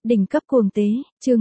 Đỉnh cấp cuồng tế, chương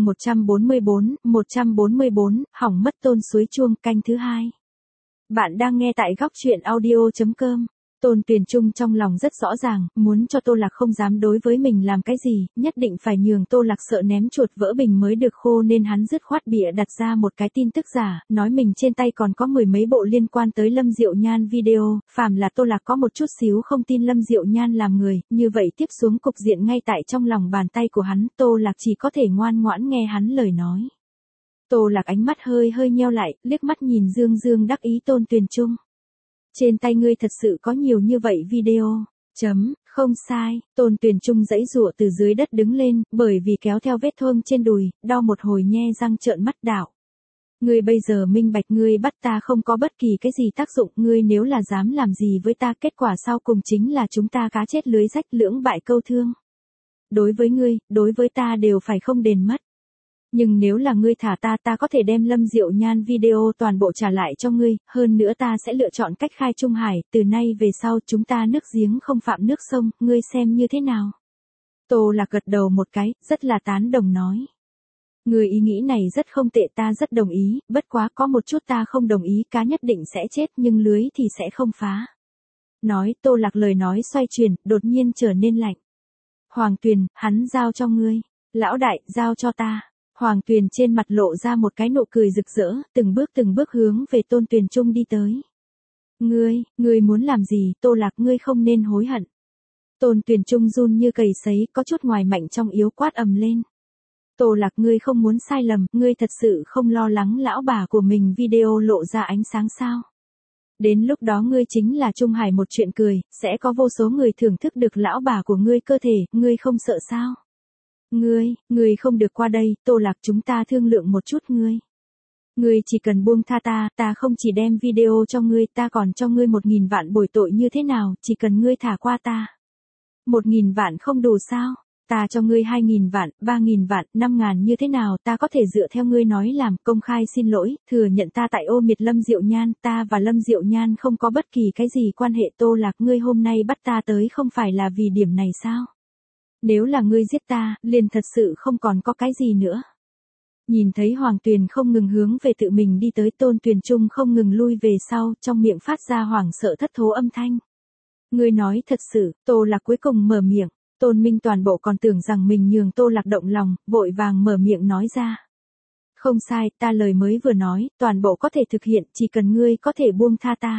144, hỏng mất Tôn Suối Chuông, canh thứ 2. Bạn đang nghe tại góc truyện audio.com. Tôn Tuyền Trung trong lòng rất rõ ràng, muốn cho Tô Lạc không dám đối với mình làm cái gì, nhất định phải nhường Tô Lạc sợ ném chuột vỡ bình mới được khô, nên hắn dứt khoát bịa đặt ra một cái tin tức giả, nói mình trên tay còn có 10 mấy bộ liên quan tới Lâm Diệu Nhan video, phàm là Tô Lạc có một chút xíu không tin Lâm Diệu Nhan làm người, như vậy tiếp xuống cục diện ngay tại trong lòng bàn tay của hắn, Tô Lạc chỉ có thể ngoan ngoãn nghe hắn lời nói. Tô Lạc ánh mắt hơi nheo lại, liếc mắt nhìn Dương Dương đắc ý Tôn Tuyền Trung. Trên tay ngươi thật sự có nhiều như vậy video. Không sai, Tôn Tuyền Trung giãy giụa từ dưới đất đứng lên, bởi vì kéo theo vết thương trên đùi, đau một hồi nhe răng trợn mắt đạo. Ngươi bây giờ minh bạch, ngươi bắt ta không có bất kỳ cái gì tác dụng, ngươi nếu là dám làm gì với ta, kết quả sau cùng chính là chúng ta cá chết lưới rách, lưỡng bại câu thương. Đối với ngươi, đối với ta đều phải không đền mất. Nhưng nếu là ngươi thả ta có thể đem Lâm Diệu Nhan video toàn bộ trả lại cho ngươi, hơn nữa ta sẽ lựa chọn cách khai Trung Hải, từ nay về sau chúng ta nước giếng không phạm nước sông, ngươi xem như thế nào? Tô Lạc gật đầu một cái, rất là tán đồng nói. Ngươi ý nghĩ này rất không tệ, ta rất đồng ý, bất quá có một chút ta không đồng ý, cá nhất định sẽ chết nhưng lưới thì sẽ không phá. Nói, Tô Lạc lời nói xoay chuyển, đột nhiên trở nên lạnh. Hoàng Tuyền, hắn giao cho ngươi. Lão đại, giao cho ta. Hoàng Tuyền trên mặt lộ ra một cái nụ cười rực rỡ, từng bước hướng về Tôn Tuyền Trung đi tới. Ngươi muốn làm gì, Tô Lạc, ngươi không nên hối hận. Tôn Tuyền Trung run như cầy sấy, có chút ngoài mạnh trong yếu, quát ầm lên. Tô Lạc, ngươi không muốn sai lầm, ngươi thật sự không lo lắng lão bà của mình video lộ ra ánh sáng sao? Đến lúc đó ngươi chính là Trung Hải một chuyện cười, sẽ có vô số người thưởng thức được lão bà của ngươi cơ thể, ngươi không sợ sao? Ngươi không được qua đây, Tô Lạc, chúng ta thương lượng một chút ngươi. Ngươi chỉ cần buông tha ta không chỉ đem video cho ngươi, ta còn cho ngươi 1.000 vạn bồi tội như thế nào, chỉ cần ngươi thả qua ta. 1.000 vạn không đủ sao? Ta cho ngươi 2.000 vạn, 3.000 vạn, 5.000 như thế nào, ta có thể dựa theo ngươi nói làm, công khai xin lỗi, thừa nhận ta tại ô miệt Lâm Diệu Nhan, ta và Lâm Diệu Nhan không có bất kỳ cái gì quan hệ. Tô Lạc, ngươi hôm nay bắt ta tới không phải là vì điểm này sao? Nếu là ngươi giết ta, liền thật sự không còn có cái gì nữa. Nhìn thấy Hoàng Tuyền không ngừng hướng về tự mình đi tới, Tôn Tuyền Trung không ngừng lui về sau, trong miệng phát ra hoảng sợ thất thố âm thanh. Ngươi nói thật sự, Tô Lạc cuối cùng mở miệng, Tôn Minh toàn bộ còn tưởng rằng mình nhường Tô Lạc động lòng, vội vàng mở miệng nói ra. Không sai, ta lời mới vừa nói, toàn bộ có thể thực hiện, chỉ cần ngươi có thể buông tha ta.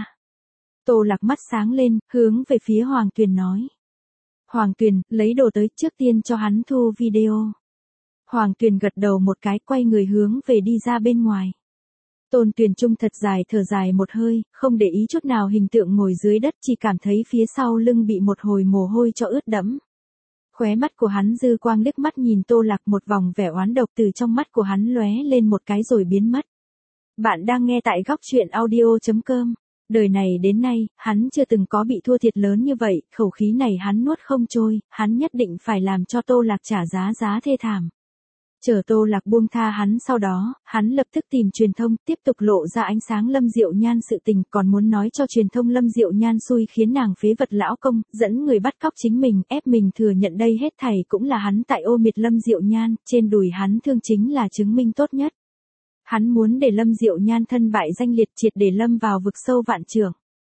Tô Lạc mắt sáng lên, hướng về phía Hoàng Tuyền nói. Hoàng Tuyền, lấy đồ tới, trước tiên cho hắn thu video. Hoàng Tuyền gật đầu một cái, quay người hướng về đi ra bên ngoài. Tôn Tuyền Trung thật dài thở dài một hơi, không để ý chút nào hình tượng ngồi dưới đất, chỉ cảm thấy phía sau lưng bị một hồi mồ hôi cho ướt đẫm. Khóe mắt của hắn dư quang liếc mắt nhìn Tô Lạc, một vòng vẻ oán độc từ trong mắt của hắn lóe lên một cái rồi biến mất. Bạn đang nghe tại góc truyện audio.com. Đời này đến nay, hắn chưa từng có bị thua thiệt lớn như vậy, khẩu khí này hắn nuốt không trôi, hắn nhất định phải làm cho Tô Lạc trả giá thê thảm. Chờ Tô Lạc buông tha hắn sau đó, hắn lập tức tìm truyền thông, tiếp tục lộ ra ánh sáng Lâm Diệu Nhan sự tình, còn muốn nói cho truyền thông Lâm Diệu Nhan xui khiến nàng phế vật lão công, dẫn người bắt cóc chính mình, ép mình thừa nhận đây hết thảy cũng là hắn tại ô miệt Lâm Diệu Nhan, trên đùi hắn thương chính là chứng minh tốt nhất. Hắn muốn để Lâm Diệu Nhan thân bại danh liệt, triệt để lâm vào vực sâu vạn trượng.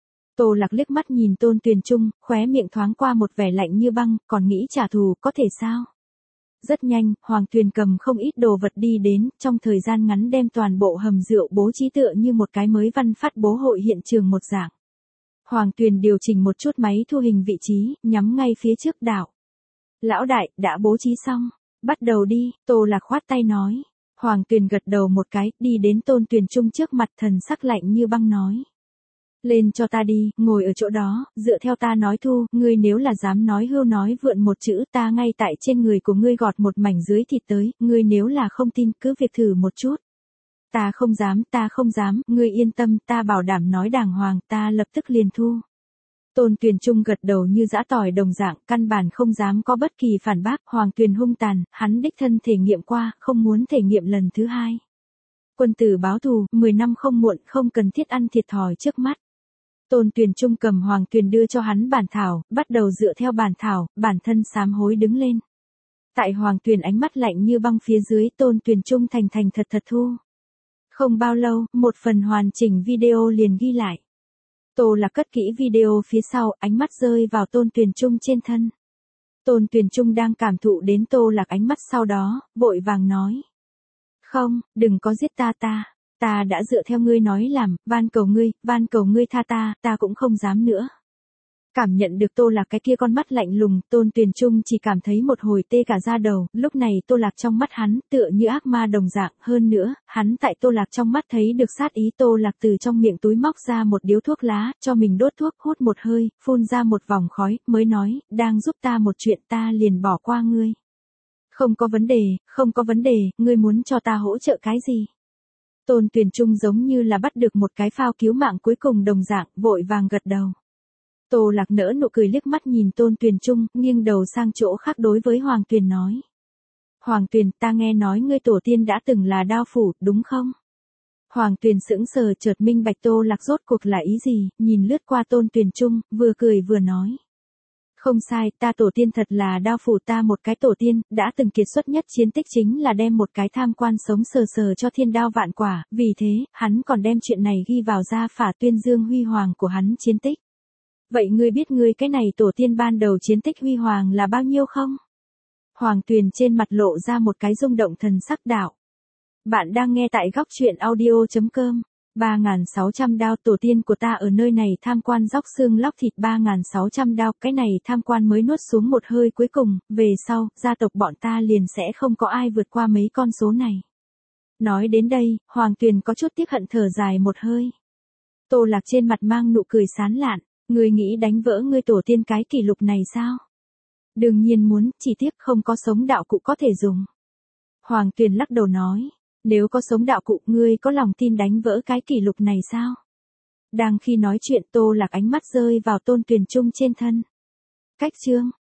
Tô Lạc liếc mắt nhìn Tôn Tuyền Trung, khóe miệng thoáng qua một vẻ lạnh như băng, còn nghĩ trả thù, có thể sao? Rất nhanh, Hoàng Tuyền cầm không ít đồ vật đi đến, trong thời gian ngắn đem toàn bộ hầm rượu bố trí tựa như một cái mới văn phát bố hội hiện trường một dạng. Hoàng Tuyền điều chỉnh một chút máy thu hình vị trí, nhắm ngay phía trước đảo. Lão đại, đã bố trí xong, bắt đầu đi, Tô Lạc khoát tay nói. Hoàng Tuyền gật đầu một cái, đi đến Tôn Tuyền Trung trước mặt, thần sắc lạnh như băng nói. Lên cho ta đi, ngồi ở chỗ đó, dựa theo ta nói thu, ngươi nếu là dám nói hưu nói vượn một chữ, ta ngay tại trên người của ngươi gọt một mảnh dưới thịt tới, ngươi nếu là không tin, cứ việc thử một chút. Ta không dám, ngươi yên tâm, ta bảo đảm nói đàng hoàng, ta lập tức liền thu. Tôn Tuyền Trung gật đầu như giã tỏi đồng dạng, căn bản không dám có bất kỳ phản bác. Hoàng Tuyền hung tàn, hắn đích thân thể nghiệm qua, không muốn thể nghiệm lần thứ hai. Quân tử báo thù, 10 năm không muộn, không cần thiết ăn thiệt thòi trước mắt. Tôn Tuyền Trung cầm Hoàng Tuyền đưa cho hắn bản thảo, bắt đầu dựa theo bản thảo, bản thân sám hối đứng lên. Tại Hoàng Tuyền ánh mắt lạnh như băng phía dưới, Tôn Tuyền Trung thành thành thật thật thu. Không bao lâu, một phần hoàn chỉnh video liền ghi lại. Tô Lạc cất kỹ video phía sau, ánh mắt rơi vào Tôn Tuyền Trung trên thân. Tôn Tuyền Trung đang cảm thụ đến Tô Lạc ánh mắt sau đó, vội vàng nói. Không, đừng có giết ta đã dựa theo ngươi nói làm, van cầu ngươi tha ta cũng không dám nữa. Cảm nhận được Tô Lạc cái kia con mắt lạnh lùng, Tôn Tuyền Trung chỉ cảm thấy một hồi tê cả da đầu, lúc này Tô Lạc trong mắt hắn tựa như ác ma đồng dạng, hơn nữa, hắn tại Tô Lạc trong mắt thấy được sát ý. Tô Lạc từ trong miệng túi móc ra một điếu thuốc lá, cho mình đốt thuốc, hút một hơi, phun ra một vòng khói, mới nói, đang giúp ta một chuyện ta liền bỏ qua ngươi. Không có vấn đề, ngươi muốn cho ta hỗ trợ cái gì? Tôn Tuyền Trung giống như là bắt được một cái phao cứu mạng cuối cùng đồng dạng, vội vàng gật đầu. Tô Lạc nỡ nụ cười liếc mắt nhìn Tôn Tuyền Trung, nghiêng đầu sang chỗ khác đối với Hoàng Tuyền nói. Hoàng Tuyền, ta nghe nói ngươi tổ tiên đã từng là đao phủ, đúng không? Hoàng Tuyền sững sờ chợt minh bạch Tô Lạc rốt cuộc là ý gì, nhìn lướt qua Tôn Tuyền Trung, vừa cười vừa nói. Không sai, ta tổ tiên thật là đao phủ, ta một cái tổ tiên, đã từng kiệt xuất nhất chiến tích chính là đem một cái tham quan sống sờ sờ cho thiên đao vạn quả, vì thế, hắn còn đem chuyện này ghi vào gia phả tuyên dương huy hoàng của hắn chiến tích. Vậy ngươi biết ngươi cái này tổ tiên ban đầu chiến tích huy hoàng là bao nhiêu không? Hoàng Tuyền trên mặt lộ ra một cái rung động thần sắc đạo. Bạn đang nghe tại góc truyện audio.com. 3.600 đao, tổ tiên của ta ở nơi này tham quan róc xương lóc thịt. 3.600 đao, cái này tham quan mới nuốt xuống một hơi cuối cùng, về sau, gia tộc bọn ta liền sẽ không có ai vượt qua mấy con số này. Nói đến đây, Hoàng Tuyền có chút tiếc hận thở dài một hơi. Tô Lạc trên mặt mang nụ cười sán lạn. Ngươi nghĩ đánh vỡ ngươi tổ tiên cái kỷ lục này sao? Đương nhiên muốn, chỉ tiếc không có sống đạo cụ có thể dùng. Hoàng Tuyền lắc đầu nói, nếu có sống đạo cụ, ngươi có lòng tin đánh vỡ cái kỷ lục này sao? Đang khi nói chuyện, Tô Lạc ánh mắt rơi vào Tôn Tuyền Trung trên thân. Cách chương